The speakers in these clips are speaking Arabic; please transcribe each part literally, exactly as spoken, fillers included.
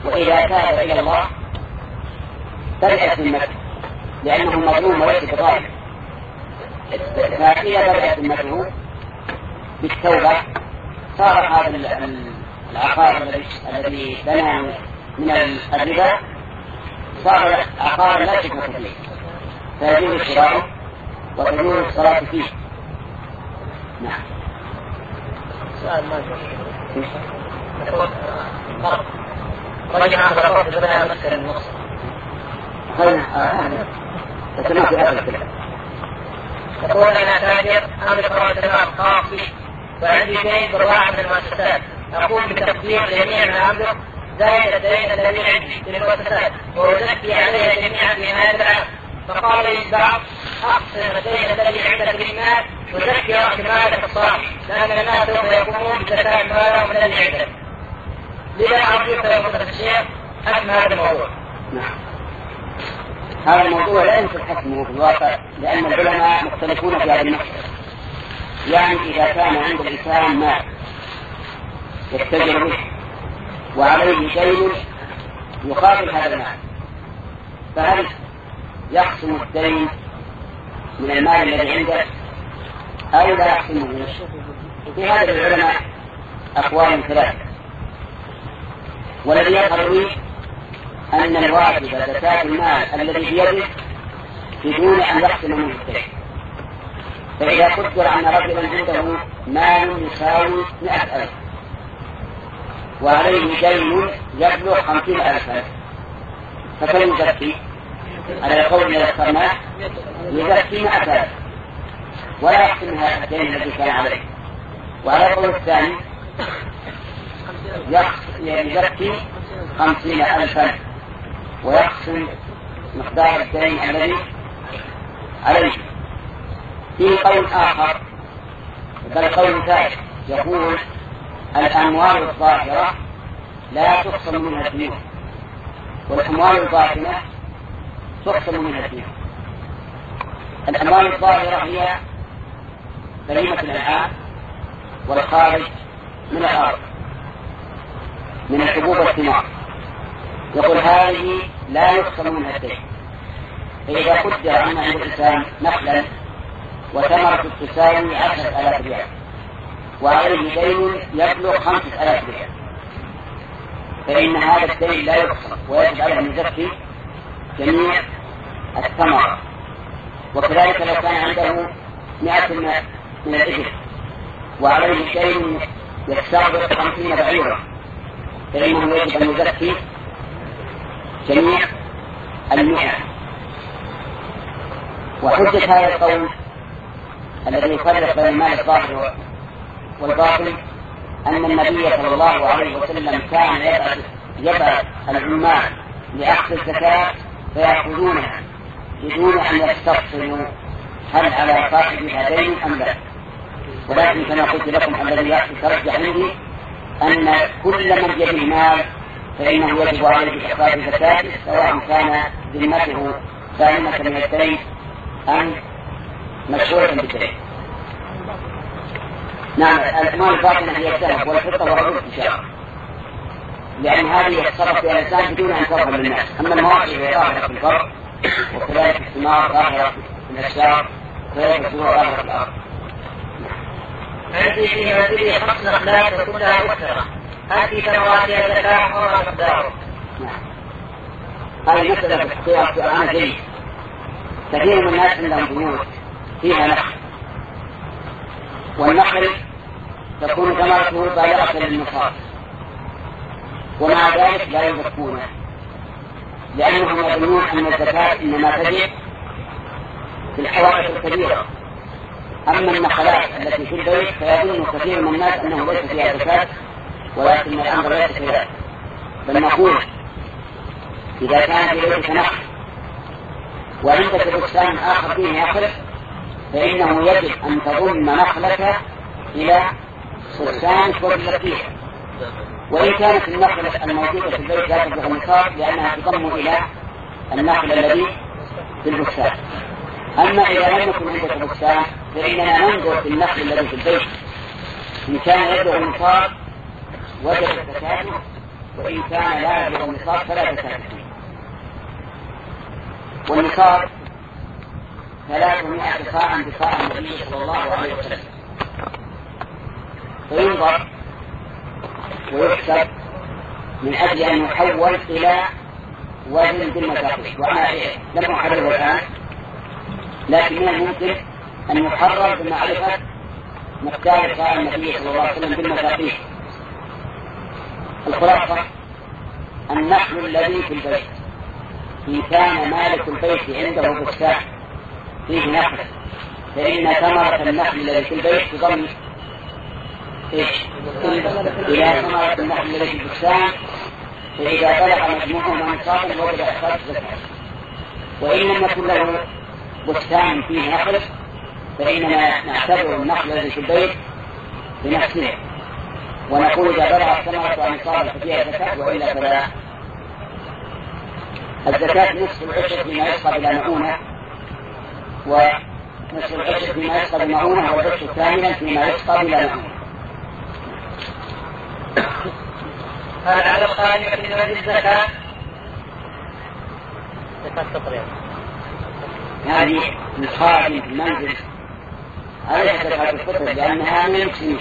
وإذا تاب إلى الله برئت ذمته لأنه مظلوم وليس بظالم. فإذا برئت ذمته بالتوبة صار هذا العقار الذي بنى من الربا صار عقار لا شك فيه، فيجوز شراؤه وتجوز الصلاة فيه. نعم. سؤال ما يقول رجع على الرفض بناء مسكن المصر. هذا تسمع في هذا الكلام. يقول أنا تاجر أملك رأس المال خاص بي وعندي دين برواع من المؤسسات، أقوم بتقدير جميع ما أملك زائد الدين الذي عندي للمؤسسات وأزكي عليها جميعا في نهاية العام. فقال لي البعض أقسم الدين الذي عندك بالمال وزكي رأس مالك الصالح لأن الناس سوف يقومون بزكاة مالهم الذي عندك. لذا أرجوك يا فضيلة الشيخ حسم هذا الموضوع. نعم. هذا الموضوع لا يمكن حسمه في الواقع لأن العلماء مختلفون في هذه المسألة. يعني إذا كان عند الإنسان مال يتجر به وعليه دين يقابل هذا المال، فهل يقسم الدين من المال الذي عنده أو لا يقسمه من الشيء؟ في هذا العلماء أقوال ثلاثة، والذي يظهر لي أن الواجب زكاة المال الذي بيده بدون أن يقسم منه الدين. فإذا قدر أن رجلا عنده مال يساوي مئة ألف وعليه دين يبلغ خمسين ألفا، فكم يزكي؟ على القول الذي اخترناه يزكي مئة ألف ولا يقسم هذا الدين الذي كان عليه. وعلى القول الثاني يزكي خمسين ألفا ويقسم مقدار الدين الذي عليه. في قول آخر بل قول ثالث يقول الأموال الظاهرة لا تقسم منها الديون والأموال الباطنة تقسم منها الديون. الأموال الظاهرة هي بهيمة الأنعام والخارج من الأرض من الحبوب والثمار، يقول هذه لا يقسم منها الدين. فإذا قدر أن عند الإنسان نخلا وثمرة تساوي عشرة آلاف ريال وعليه دين يبلغ خمسة آلاف ريال، فإن هذا الدين لا يقسم ويجب عليه أن يزكي جميع الثمرة. وكذلك لو كان عنده مئة من الإبل وعليه دين يستغرق خمسين بعيرا فإنه يجب أن يزكي جميع المئة. وحجة هذا القول الذي يفرق بين المال الظاهر والباطن أن النبي صلى الله عليه وسلم كان يبعث يبعث العمال لأخذ الزكاة فيأخذونها بدون أن يستفصلوا هل على صاحب هذين أم لا. ولكن كما قلت لكم الذي يترجح عندي أن كل من بيده مال فإنه يجب عليه إخراج زكاته سواء كان ذمته سالمة من الدين أم مشهورة بالدين. نعم. الأموال الباطنة هي الذهب والفضة والعروض التجارة، لأن هذه يتصرف فيها الإنسان بدون أن تظهر للناس. أما المواقع هي ظاهرة في الفرق وكذلك الثمار ظاهرة في الأشجار وكذلك الثمار ظاهرة في الأرض. عندي في منزلي خمس نخلات وكلها مكثرة، هل في ثمراتها زكاة وما مقداره؟ هذه مسألة في اختيار في أعمال جيد. كثير من الناس عندهم بيوت فيها نخل، والنخل تكون ثمرته بالغة للنصاب ومع ذلك لا يزكونه لأنهم يظنون أن الزكاة إنما تجب في الحوائط الكبيرة. أما النخلات التي في البيت فيظن كثير من الناس أنه ليس فيها زكاة ولكن الأمر ليس كذلك. بل نقول إذا كان في بيتك نخل وعندك بستان آخر فيه نخل فإنه يجب أن تضم نخلك إلى بستان فضلك فيه، وإن كانت النخلة الموجودة في البيت لا تبلغ النصاب لأنها تضم إلى النخل الذي في البستان. أما إذا لم يكن عندك بستان فإننا ننظر في النخل الذي في البيت إن كان يبلغ النصاب وجب زكاته وإن كان لا يبلغ النصاب فلا زكاة فيه. والنصاب ثلاثمائة صاع بصاع النبي صلى الله عليه وسلم، فينظر ويحسب من أجل أن يحول إلى وزن بالمساقيل. وأنا لم أحرره الآن، لكن من الممكن أن يحرر بمعرفة مقدار صاع النبي صلى الله عليه وسلم بالمساقيل. الخلاصة النخل الذي في البيت إن كان مالك البيت عنده بستان فيه نخل، فإن ثمرة النخل الذي في البيت تضم إيش؟ إلى ثمرة النخل الذي في البستان، فإذا بلغ مجموعهما نصابا وجب إخراج زكاة. وإن لم يكن له بستان فيه نخل فإننا نعتبر النخل الذي في البيت بنفسه، ونقول إذا بلغ الثمرة نصابا ففيها زكاة، وإلا فلا. الزكاة نصف العشر فيما يسقط إلى مؤونة، ونصف العشر فيما يسقط إلى مؤونة، والعشر كاملا فيما يسقط إلى مؤونة. هل على الخارج في ذمة الزكاة؟ زكاة الفطر هذه الخارج في المنزل عليها زكاة الفطر لأنها من المسلمين،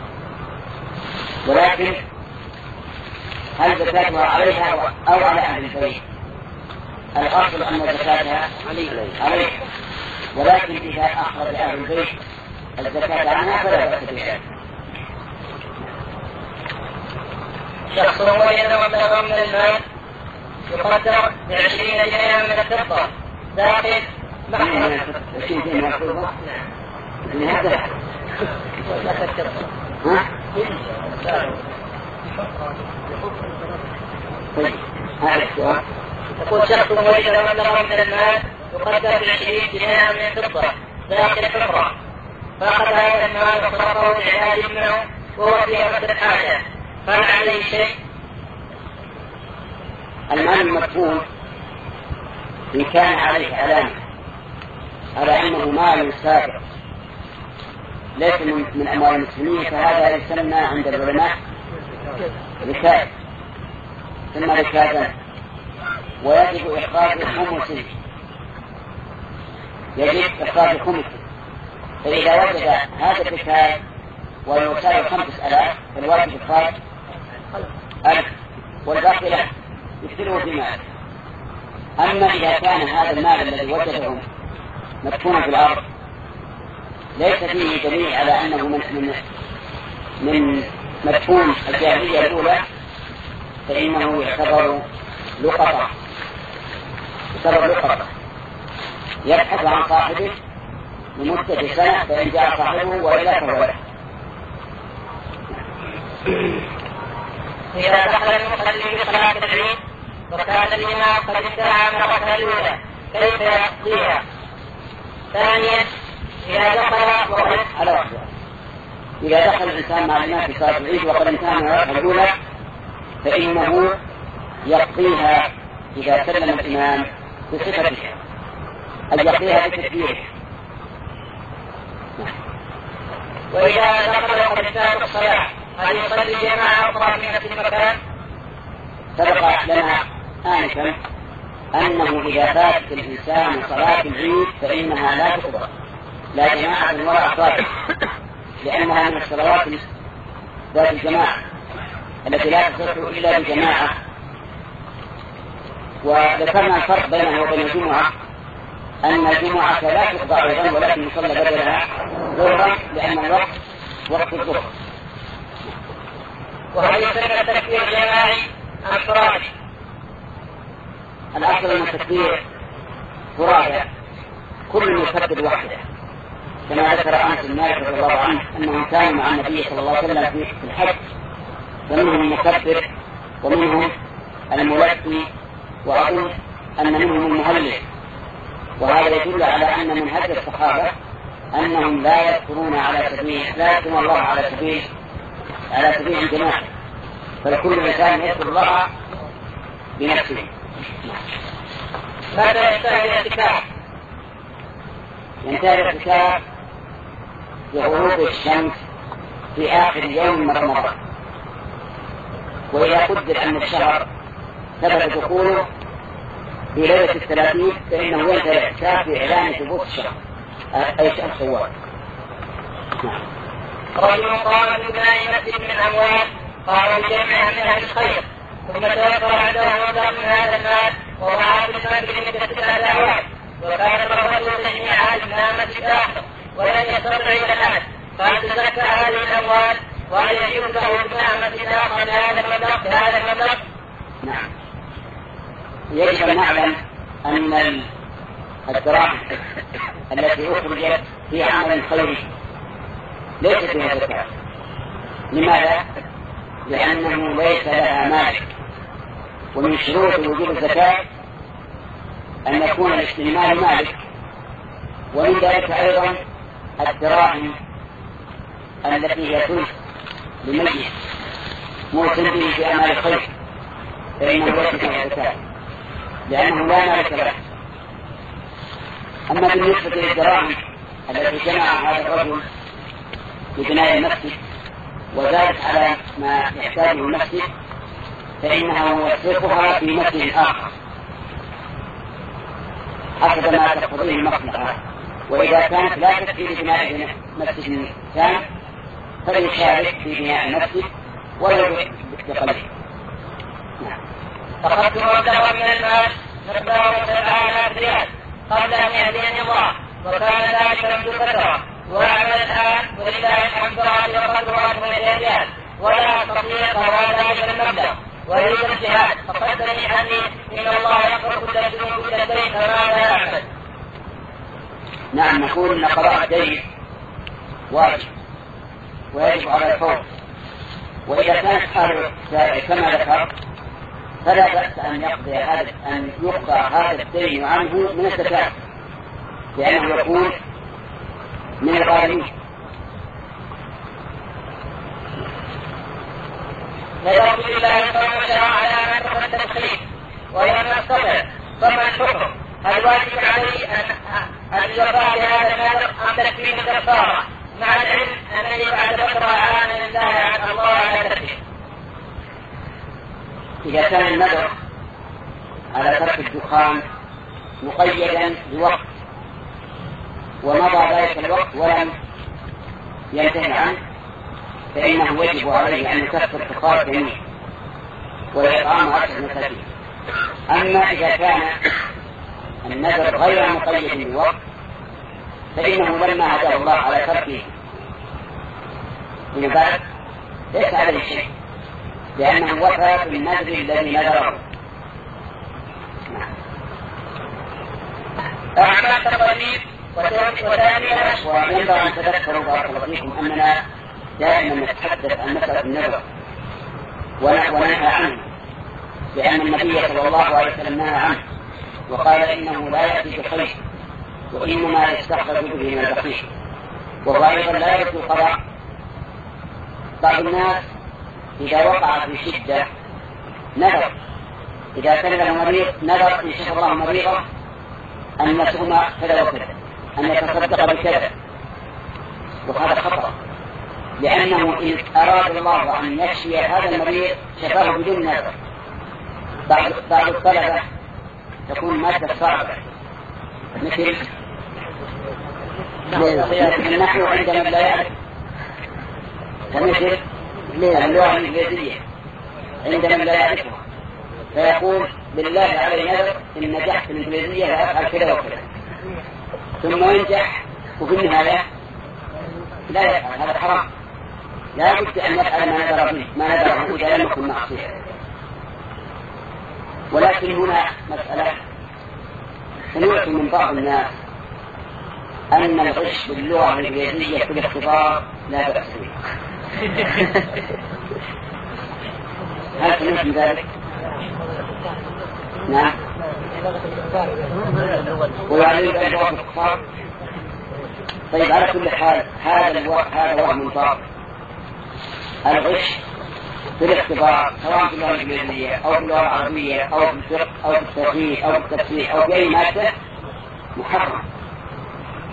ولكن هل زكاتها عليها أو على أهل البيت؟ الأصل أن زكاتها عليه، ولكن إذا أخرج أهل البيت الزكاة عنها فلا بأس بها. شخص وجد مبلغا من المال يقدر بعشرين جنيها من الفضة داخل محفظة. عشرين جنيه من الفضة؟ يقول شخص وجد مبلغا من المال يقدر بعشرين جنيها من الفضة داخل حفرة، فأخذ هذا المال وصرفه لعلاج ابنه وهو في وقت الحاجة، فهل عليه شيء؟ المال المدفون إن كان عليه علامة على أنه مال سابق ليس من أموال المسلمين، فهذا يسمى عند العلماء ركاز، ثم ركازا، ويجب إخراج خمسه، يجب إخراج خمسه. فإذا وجد هذا الركاز ويساوي خمس آلاف فالواجب إخراج ألف، والباقي له يكثره في مال. أما إذا كان هذا المال الذي وجده مدفونا في الأرض ليس فيه دليل على أنه من من, من مدفون الجاهلية الأولى، فإنه يعتبر لقطة، يعتبر لقطة يبحث عن صاحبه لمدة سنة، فإن جاء صاحبه وإلا فهو له. إذا دخل المصلي بصلاة العيد وكان الإمام قد انتهى من الركعة الأولى كيف يقضيها؟ ثانيا إذا دخل وقد على واحدة إذا دخل الإنسان مع الإمام في صلاة العيد وقد انتهى من الركعة الأولى فإنه يقضيها إذا سلم الإمام بصفتها، أن يقضيها بتكبيره. وإذا دخل وقد انتهى الصلاة هل يصلي جماعة أخرى في نفس المكان؟ سبق لنا آنفا أنه إذا فات الإنسان صلاة العيد فإنها لا تقضى لا جماعة ولا أفراد، لأنها من الصلوات ذات الجماعة التي لا تصح إلا بجماعة. وذكرنا الفرق بينها وبين الجمعة، أن الجمعة لا تقضى أيضا ولكن يصلى بدلها ظهرا لأن الوقت وقت الظهر. وهل يسن التكبير جماعي أم فرادي؟ الأصل أن التكبير فرادى، كل يكبر وحده، كما ذكر أنس بن مالك رضي الله عنه أنهم كانوا مع النبي صلى الله عليه وسلم في الحج، فمنهم المكبر ومنهم الملبي، وأظن أن منهم المهلل. وهذا يدل على أن من هدي الصحابة أنهم لا يذكرون على سبيل لا يذكرون الله على سبيل على سبيل الجماعة، فلكل إنسان يذكر الله بنفسه. ماذا ينتهي الاعتكاف؟ ينتهي الاعتكاف بغروب الشمس في آخر يوم من رمضان، وإذا قدر أن الشهر ثبت دخوله في ليلة الثلاثين فإنه ينتهي الاحتساب بإعلان ثبوت الشهر أي شهر شوال. رجل قام ببناء مسجد من أموال قام بجمعها من أهل الخير ثم توفر عنده مبلغ من هذا المال ووضعه في المسجد مدة ستة أعوام وكان الرجل تجميع هذه المسجد آخر ولم يستطع إلى الآن فهل تزكى هذه الأموال وهل يجوز له بناء مسجد آخر بهذا المبلغ بهذا المبلغ؟ نعم. يجب أن نعلم أن الدراهم التي أخرجت في عمل خيري ليست فيها زكاة. لماذا؟ لأنه ليس لها مالك، ومن شروط وجوب الزكاة أن يكون الاستعمال مالك، ومن ذلك أيضا الدراهم التي هي تلك لميت موسم به في أعمال الخير فإنه ليس فيها زكاة لأنه لا مالك له. أما بالنسبة للدراهم التي جمعها هذا الرجل لبناء المسجد وزادت على ما يحتاجه المسجد فإنه يصرفها في مسجد آخر حسب ما تقتضيه المصلحة، وإذا كانت لا تكفي لبناء مسجد ثاني فليشارك في بناء المسجد ولو بقليل. فقدت مبلغا من المال مقدار سبعة آلاف ريال قبل أن يهديني الله وكان ذلك منذ فترة وأعمل الآن ولله الحمد لله وقدره أكثر ريال ولا أستطيع قضاء ذلك المبلغ ويريد الاجتهاد فقدني عني إن الله يغفر كل ذنوب كل شيء فماذا أعمل؟ نعم، نقول أن قضاء الدين واجب ويجب على الفور، وإذا كانت حاله كما ذكر فلا بأس أن يقضي هذا أن يقضى هذا الدين عنه من الزكاة لأنه يكون من الغارمين. نذرت لله فما شاء على ما تقدم التدخين ولم نستطع فما الحكم؟ هل واجب علي أن أن يقع بهذا النذر أم تكفيني الكفارة مع العلم أنني بعد فترة أعان لله عن الله على تركه؟ إذا كان النذر على ترك الدخان مقيدا بوقت ومضى ذلك الوقت ولم ينتهي عنه فإنه يجب عليه أن يكفر كفارة يمين ويطعم عشرة مساكين. أما إذا كان النذر غير مقيد بوقت فإنه لما هداه الله على تركه من بعد ليس عليه شيء لأنه وفى بالنذر الذي نذره. أعمال تقريب وثانيا وينبغي أن تذكروا بارك الله فيكم أننا دائما نتحدث عن مسألة النذر وننهى عنه لأن النبي صلى الله عليه وسلم نهى عنه وقال إنه لا يأتي بخير وإنما يستخرج به من البخيل، وهو أيضا لا يرجو القضاء. بعض الناس إذا وقع في شدة نذر إذا كان له مريض نذر إن شاء الله مريضة أن يصوم كذا وكذا أن يتصدق بكذا، وهذا خطأ لأنه إن أراد الله أن يشفي هذا المريض شفاه بدون نذر. بعض بعض الطلبة تكون مادة صعبة مثل النحو عندما لا يعرف ومثل اللغة الإنجليزية عندما لا يعرفها فيقول بالله علي نذر إن نجحت في الإنجليزية فأفعل كذا وكذا ثم ينجح وفي النهاية لا يفعل. هذا حرام، لا بد أن يفعل ما نذر فيه ما نذره إذا لم يكن معصية. ولكن هنا مسألة سمعت من بعض الناس أن الغش باللغة الإنجليزية في الاختبار لا بأس به. هل سمعت من ذلك؟ نعم. ويعلم أن لغة الكفار. طيب على كل حال هذا الوقت هذا وهم باطل. الغش في الاختبار سواء في اللغة الإنجليزية أو في اللغة العربية أو في الفقه أو في التوحيد أو في التفسير أو في أي مادة محرم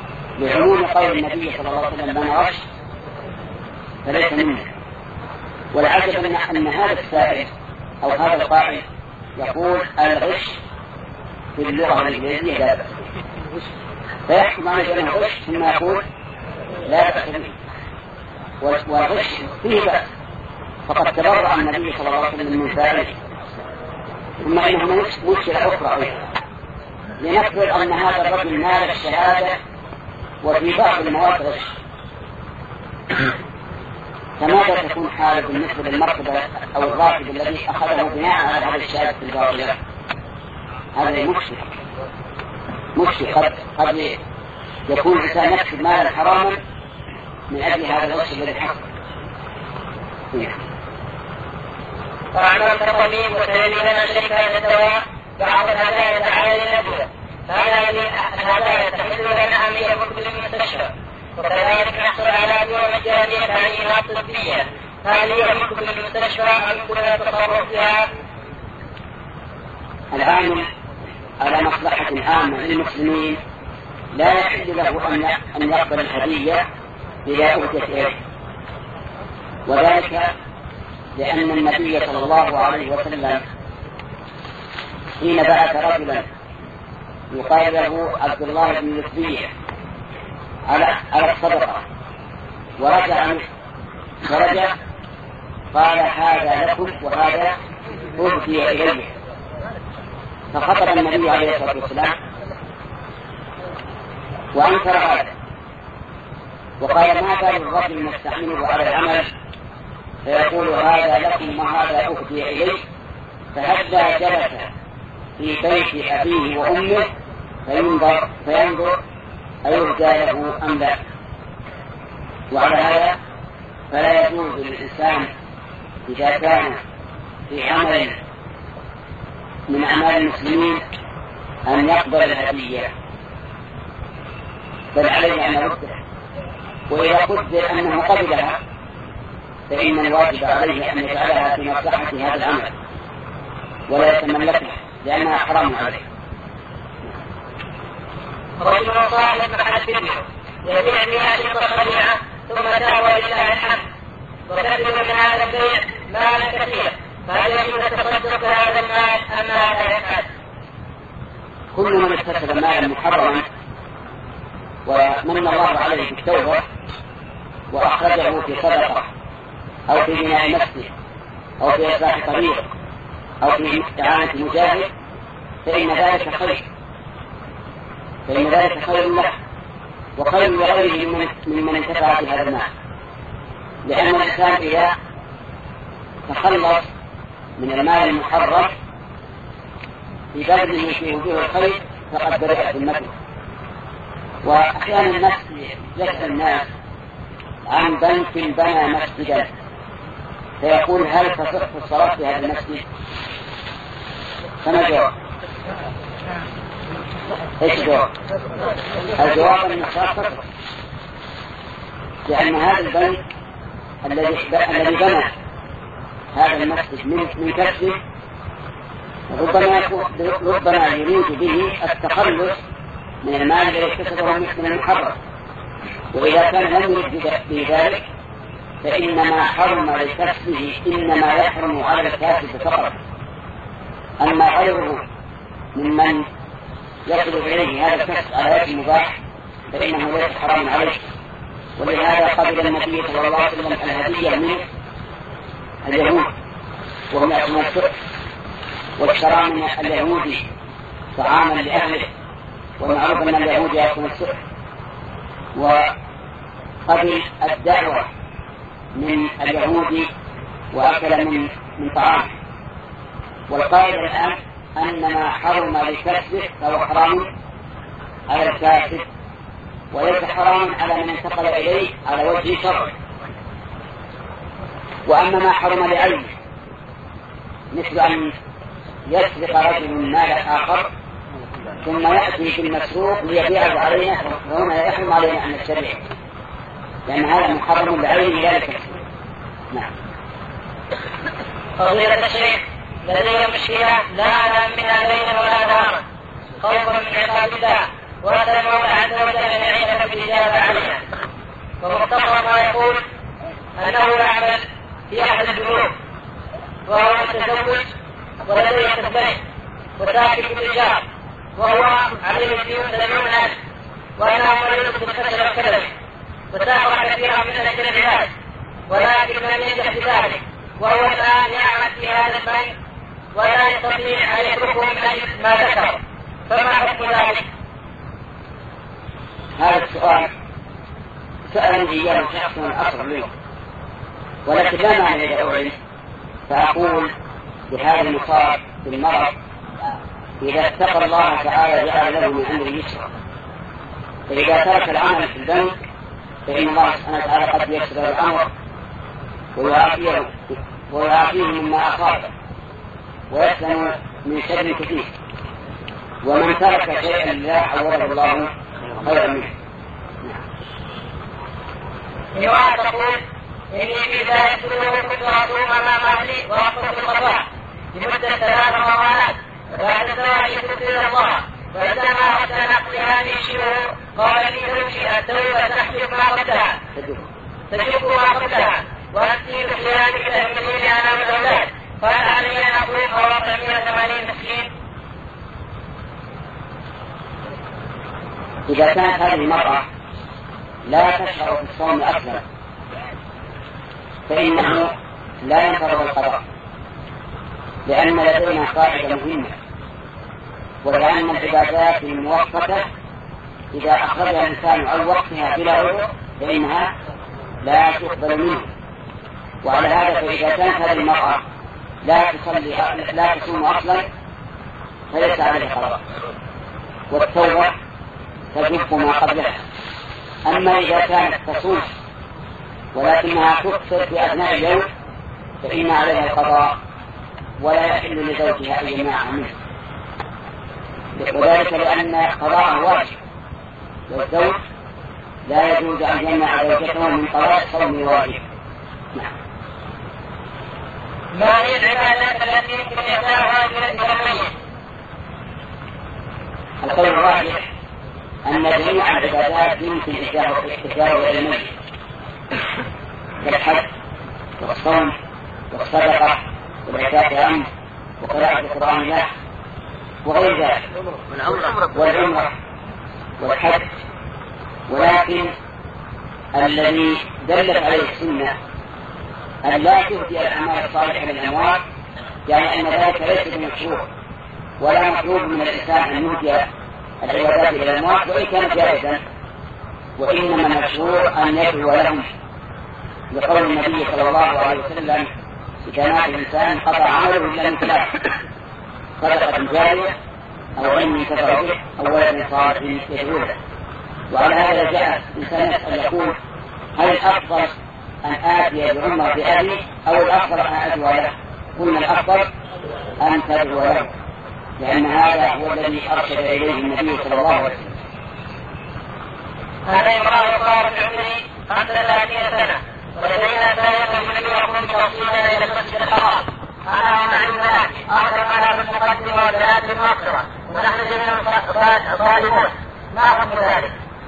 لعموم قول النبي صلى الله عليه وسلم من غش فليس منه. والعجب أن هذا السائل أو هذا القائل يقول الغش في اللغة الإنجليزية لا بأس، فيحكم على أنه غش ثم يقول لا بأس به، والغش فيه بأس، فقد تبرأ النبي صلى الله عليه وسلم من فاعله. ثم إنه مشكلة أخرى أيضا، لنفرض أن هذا الرجل نال الشهادة وفي بعض المواد غش، فماذا تكون حاله بالنسبة للمرتبة أو الراتب الذي أخذه بناء على هذه الشهادة الباطلة؟ هذا مشكل مشكل قد قد يكون الإنسان يكسب مالا حراما من أجل هذا الغش الذي حصل. وعمل الطبيب وتدريب لنا شركة الدواء بعض الهدايا تعالى للأدوية، هذا الهدايا تحل لنا أهمية كتب المستشفى، وكذلك نحصل على أدوية مجانية تعليمات طبية، هذه هي كتب المستشفى أم كل التصرف فيها؟ العامل على مصلحة عامة للمسلمين لا يحل له أن يقبل الهدية إذا أهدت إليه، وذلك لأن النبي صلى الله عليه وسلم حين بعث رجلا يقال له عبد الله بن لطبية على على الصدقة ورجع فرجع قال هذا لكم وهذا أهدي إليه، فخطب النبي عليه الصلاة والسلام وأنكر هذا وقال ما بال الرجل يستعمله على العمل فيقول هذا لكم وهذا أهدي إليه، فهلا جلس في بيت أبيه وأمه فينظر فينظر أيهدى له أم لا. وعلى هذا فلا يجوز للإنسان إذا كان في عمل من أعمال المسلمين أن يقبل الهدية، بل عليه أن يردها، وإذا قدر أنه قبلها فإن الواجب عليه أن يجعلها في مصلحة هذا العمل ولا يتملكها لأنها حرام عليه. رجل صاحب محل فيديو يبيع بها شرطة خليعة ثم دعوة لله الحمد وكذب من هذا البيع مالا كثيرا، فهل يجوز التصدق بهذا المال أم لا يفعل؟ كل من اكتسب مالا محرما ومن الله عليه بالتوبة وأخرجه في صدقة أو في بناء مسجد أو في إصلاح طريق أو في إعانة مجاهد فإن ذلك خير فإن ذلك خير له وخير لغيره ممن انتفع بهذا المال، لأن الإنسان إذا تخلص من المال المحرم في بذله في وجوه الخير فقد برئت ذمته. وأحيانا الناس يسأل الناس عن بنك بنى مسجدا فيقول هل تصح الصلاة في هذا المسجد؟ فما جواب؟ ايش الجواب؟ الجواب ان الصلاة تصح، لأن هذا البنك الذي الذي بنى هذا المسجد من من كسبه ربما ربما يريد به التخلص من المال الذي اكتسبه من المحرم، وإذا كان لم يرد بذلك فإنما حرم لكسبه إنما يحرم على الكاسب فقط، أما غيره ممن يصل إليه هذا الكسب على وجه مباح فإنه ليس حرام عليه. ولهذا قبل النبي صلى الله عليه وسلم الهدية من اليهود وهم يأكلون السحت، واشترى من اليهودي طعاما لأهله، والمعروف أن اليهود يأكلون السحت، وقبل الدعوة من اليهود وأكل من من طعامه. والقائل الآن أن ما حرم لكسبه فهو حرام على الكاسب وليس حرام على من انتقل إليه على وجه شرع. وأما ما حرم لعينه مثل أن يسرق رجل مال آخر ثم يأتي بالمسروق ليبيعه علينا فهنا يحرم علينا أن نشتريه، لأن هذا محرم لعينه لا لكسبه. نعم. فضيلة الشيخ لدي مشكلة لا أعلم منها ليلا ولا نهارا خوفا من عقاب الله، وأسأل الله عز وجل أن يعينك بالإجابة عليها. ومختصر ما يقول أنه يعمل في أحد البنوك وهو متزوج ولديه طفلين وساكن في الإيجار وهو عليه الديون سبعون ألف وأنه مريض بالكسل والكلل وسافر كثيرا من أجل العلاج ولكن لم ينجح بذلك وهو الآن يعمل في هذا البنك ولا يستطيع أن يتركه من أجل ما ذكر فما حكم ذلك؟ هذا السؤال سألني إياه شخص أصغر منه ولكن لا معنى لدعوه فأقول بهذا المصاب بالمرض إذا اتقى الله تعالى جعل له من أمره يسرا فإذا ترك العمل في البنك فإن الله سبحانه وتعالى قد يسر الأمر ويعافيه ويعافيه مما أصابه ويسلم من شر كثير ومن ترك شيئا لا عوضه الله خيرا منه. امرأة تقول إني في ذلك كله كنت أصوم أمام أهلي وأقصد القضاء لمدة ثلاث مرات بعد ذلك تبت إلى الله فعندما أردت أن أقضي هذه الشهور قال لي تمشي التوبة تحجب ما قبلها تجب ما قبلها وأسير خلالك تهمني أنا والأولاد قال علي أن أطلق أربعمائة وثمانين مسكين. إذا كانت هذه المرأة لا تشعر في الصوم أصلا فإنه لا ينفرض القضاء لأن لدينا قاعدة مهمة وهي أن العبادات المؤقتة إذا أخرجها الإنسان عن وقتها بلا عذر فإنها لا تقبل منه وعلى هذا فإذا كانت هذه المرأة لا تصلي لا تصوم أصلا فليس عليها قضاء والتوبة تجب ما قبلها. أما إذا كانت تصوم ولكنها تفطر في أثناء اليوم فإن عليها القضاء ولا يحل لزوجها أن يمنعها منه وذلك لأن قضاءه واجب والزوج لا يجوز أن يمنع زوجته من قضاء صوم واجب. نعم. ما هي العبادات التي يمكن إحداها للميت؟ القول الراجح أن جميع العبادات يمكن إحداها إلى الميت كالحج والصوم والصدقة والعتاق عنه وقراءة القرآن له وغير ذلك والعمرة والحج ولكن الذي دلت عليه السنة أن لا تهدي الأعمال الصالحة للأموات يعني أن ذلك ليس بمشروع ولا مطلوب من الإنسان أن يهدي العبادات إلى الأموات وإن كانت جائزة وإنما المشروع أن يدعو لهم لقول النبي صلى الله عليه وسلم إذا مات الإنسان قطع عمله إلا من ثلاث صدقة جارية أو علم ينتفع به أو ولد صالح يدعو له. وعلى هذا جاء الإنسان يسأل يقول هل الأفضل أن آتي بعمر بأبي أو الأفضل أن أدعو له؟ قلنا الأفضل أن تدعو له لأن هذا هو الذي أرشد إليه النبي صلى الله عليه وسلم. هذا امرأة صارت عمري خمسة وثلاثين سنة ولدينا ثلاثة من يكون توصيلنا إلى المسجد الحرام أنا ومعلوم ذلك أقرب على المتقدم والبنات المؤخرة ونحن جميعا صالحون ما حكم ذلك؟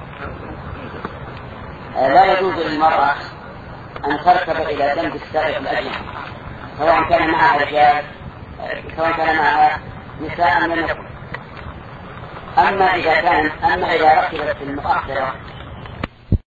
لا يجوز للمرأة أن تركب إلى جنب السائق الأجنبي سواء كان معها رجال سواء كان معها نساء من يكن. أما إذا كان أما إذا ركبت في المؤخرة